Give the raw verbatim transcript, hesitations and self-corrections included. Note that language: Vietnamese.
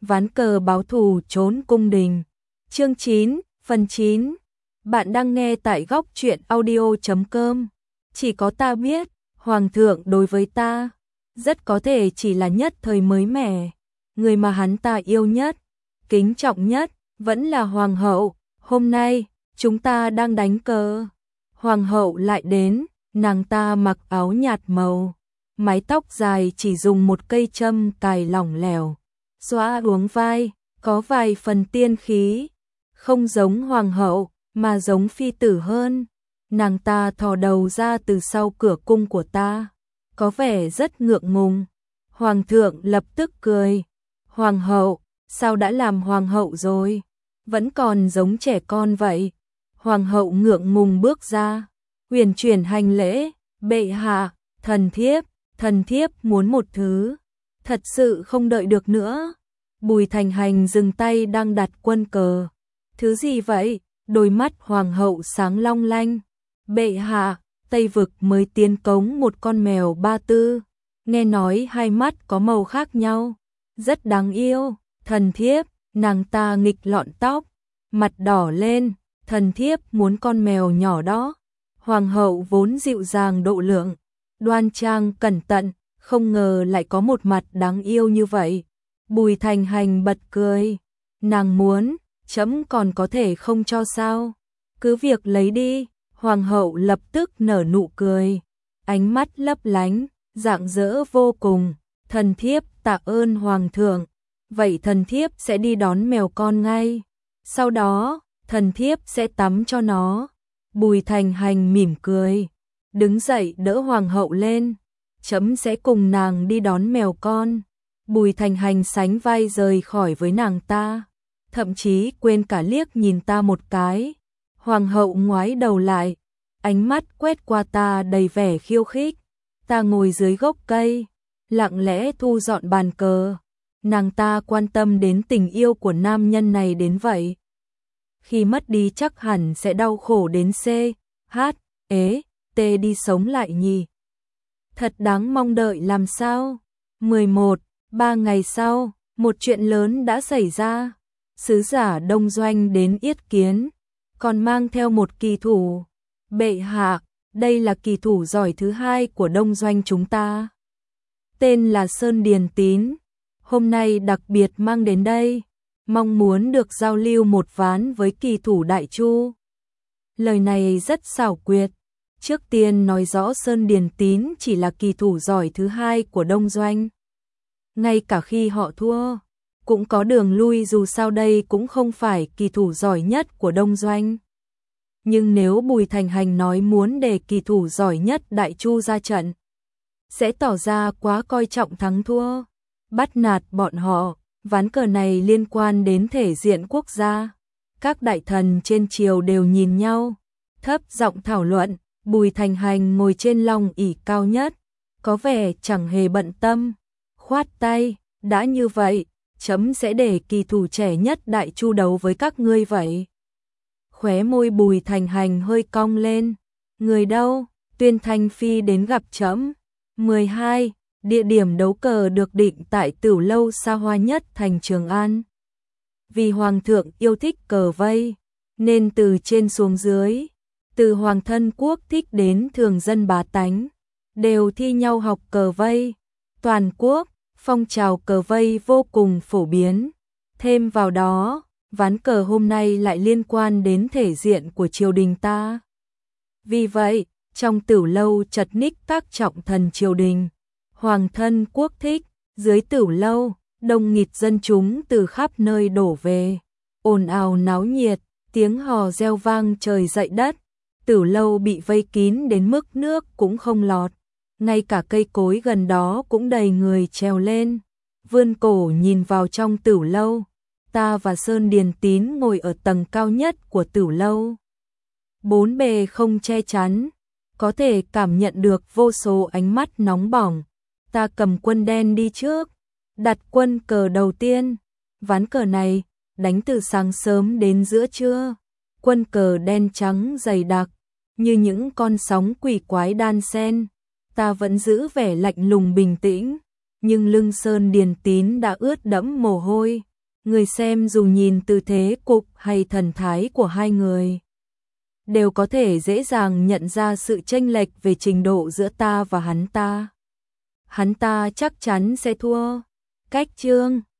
ván cờ báo thù trốn cung đình. Chương chín, phần chín. Bạn đang nghe tại góc truyện audio chấm com. Chỉ có ta biết, Hoàng thượng đối với ta, rất có thể chỉ là nhất thời mới mẻ. Người mà hắn ta yêu nhất, kính trọng nhất, vẫn là Hoàng hậu. Hôm nay, chúng ta đang đánh cờ. Hoàng hậu lại đến, nàng ta mặc áo nhạt màu. Mái tóc dài chỉ dùng một cây châm cài lỏng lẻo, xõa uống vai, có vài phần tiên khí. Không giống hoàng hậu, mà giống phi tử hơn. Nàng ta thò đầu ra từ sau cửa cung của ta, có vẻ rất ngượng ngùng. Hoàng thượng lập tức cười. Hoàng hậu, sao đã làm hoàng hậu rồi? Vẫn còn giống trẻ con vậy. Hoàng hậu ngượng ngùng bước ra, huyền chuyển hành lễ. Bệ hạ, thần thiếp, thần thiếp muốn một thứ. Thật sự không đợi được nữa. Bùi Thành Hành dừng tay đang đặt quân cờ. Thứ gì vậy? Đôi mắt hoàng hậu sáng long lanh. Bệ hạ, Tây Vực mới tiến cống một con mèo ba tư. Nghe nói hai mắt có màu khác nhau, rất đáng yêu. Thần thiếp, nàng ta nghịch lọn tóc, mặt đỏ lên. Thần thiếp muốn con mèo nhỏ đó. Hoàng hậu vốn dịu dàng độ lượng, đoan trang cẩn tận, không ngờ lại có một mặt đáng yêu như vậy. Bùi Thành Hành bật cười. Nàng muốn, trẫm còn có thể không cho sao? Cứ việc lấy đi. Hoàng hậu lập tức nở nụ cười, ánh mắt lấp lánh, rạng rỡ vô cùng. Thần thiếp tạ ơn hoàng thượng. Vậy thần thiếp sẽ đi đón mèo con ngay. Sau đó, thần thiếp sẽ tắm cho nó. Bùi Thành Hành mỉm cười, đứng dậy đỡ hoàng hậu lên. Trẫm sẽ cùng nàng đi đón mèo con. Bùi Thành Hành sánh vai rời khỏi với nàng ta, thậm chí quên cả liếc nhìn ta một cái. Hoàng hậu ngoái đầu lại, ánh mắt quét qua ta đầy vẻ khiêu khích. Ta ngồi dưới gốc cây, lặng lẽ thu dọn bàn cờ. Nàng ta quan tâm đến tình yêu của nam nhân này đến vậy. Khi mất đi chắc hẳn sẽ đau khổ đến C, H, ế, T đi sống lại nhỉ. Thật đáng mong đợi làm sao. mười một, ba ngày sau, một chuyện lớn đã xảy ra. Sứ giả Đông Doanh đến yết kiến, còn mang theo một kỳ thủ. Bệ hạ, đây là kỳ thủ giỏi thứ hai của Đông Doanh chúng ta. Tên là Sơn Điền Tín. Hôm nay đặc biệt mang đến đây, mong muốn được giao lưu một ván với kỳ thủ Đại Chu. Lời này rất xảo quyệt. Trước tiên nói rõ Sơn Điền Tín chỉ là kỳ thủ giỏi thứ hai của Đông Doanh. Ngay cả khi họ thua, cũng có đường lui, dù sao đây cũng không phải kỳ thủ giỏi nhất của Đông Doanh. Nhưng nếu Bùi Thành Hành nói muốn để kỳ thủ giỏi nhất Đại Chu ra trận, sẽ tỏ ra quá coi trọng thắng thua, bắt nạt bọn họ. Ván cờ này liên quan đến thể diện quốc gia. Các đại thần trên triều đều nhìn nhau, thấp giọng thảo luận. Bùi Thành Hành ngồi trên long ỷ cao nhất, có vẻ chẳng hề bận tâm, khoát tay. Đã như vậy, trẫm sẽ để kỳ thủ trẻ nhất Đại Chu đấu với các ngươi vậy. Khóe môi Bùi Thành Hành hơi cong lên. Người đâu? Tuyên Thanh Phi đến gặp trẫm. mười hai. Địa điểm đấu cờ được định tại Tửu lâu xa hoa nhất thành Trường An. Vì hoàng thượng yêu thích cờ vây, nên từ trên xuống dưới, từ hoàng thân quốc thích đến thường dân bá tánh, đều thi nhau học cờ vây. Toàn quốc, phong trào cờ vây vô cùng phổ biến. Thêm vào đó, ván cờ hôm nay lại liên quan đến thể diện của triều đình ta. Vì vậy, trong Tửu lâu chật ních các trọng thần triều đình, hoàng thân quốc thích. Dưới Tửu lâu, đông nghịt dân chúng từ khắp nơi đổ về, ồn ào náo nhiệt, tiếng hò reo vang trời dậy đất. Tửu lâu bị vây kín đến mức nước cũng không lọt, ngay cả cây cối gần đó cũng đầy người trèo lên, vươn cổ nhìn vào trong Tửu lâu. Ta và Sơn Điền Tín ngồi ở tầng cao nhất của Tửu lâu. Bốn bề không che chắn, có thể cảm nhận được vô số ánh mắt nóng bỏng. Ta cầm quân đen đi trước, đặt quân cờ đầu tiên. Ván cờ này, đánh từ sáng sớm đến giữa trưa. Quân cờ đen trắng dày đặc, như những con sóng quỷ quái đan xen. Ta vẫn giữ vẻ lạnh lùng bình tĩnh, nhưng lưng Sơn Điền Tín đã ướt đẫm mồ hôi. Người xem dù nhìn tư thế cục hay thần thái của hai người, đều có thể dễ dàng nhận ra sự chênh lệch về trình độ giữa ta và hắn ta. Hắn ta chắc chắn sẽ thua. Cách chương